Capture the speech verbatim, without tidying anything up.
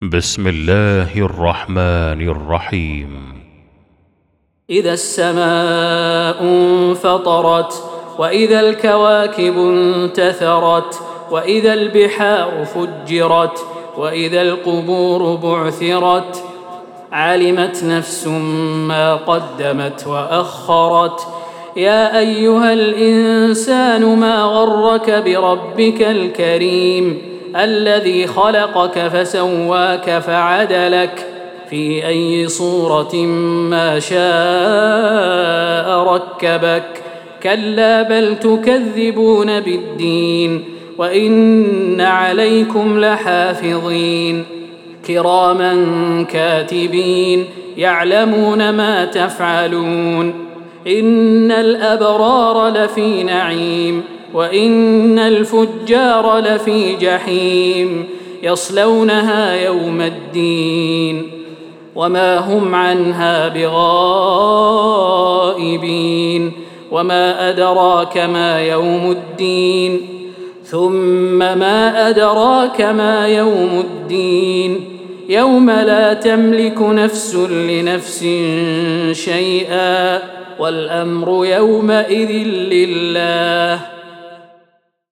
بسم الله الرحمن الرحيم. إذا السماء انفطرت وإذا الكواكب انتثرت وإذا البحار فجرت وإذا القبور بعثرت علمت نفس ما قدمت وأخرت. يا أيها الإنسان ما غرك بربك الكريم الذي خلقك فسواك فعدلك في أي صورة ما شاء ركبك. كلا بل تكذبون بالدين وإن عليكم لحافظين كراما كاتبين يعلمون ما تفعلون. إن الأبرار لفي نعيم وإن الفجار لفي جحيم يصلونها يوم الدين وما هم عنها بغائبين. وما أدراك ما يوم الدين ثم ما أدراك ما يوم الدين يوم لا تملك نفس لنفس شيئا والأمر يومئذ لله.